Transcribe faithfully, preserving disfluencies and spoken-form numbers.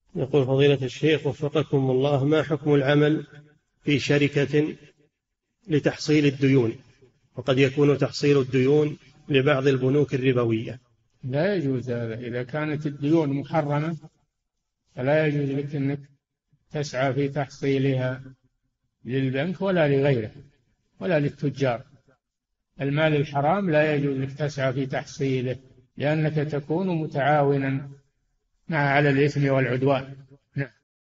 يقول فضيلة الشيخ وفقكم الله، ما حكم العمل في شركة لتحصيل الديون، وقد يكون تحصيل الديون لبعض البنوك الربوية؟ لا يجوز هذا. إذا كانت الديون محرمة فلا يجوز لك أنك تسعى في تحصيلها للبنك ولا لغيره ولا للتجار. المال الحرام لا يجوز لك تسعى في تحصيله، لأنك تكون متعاونا مع على الإثم والعدوان.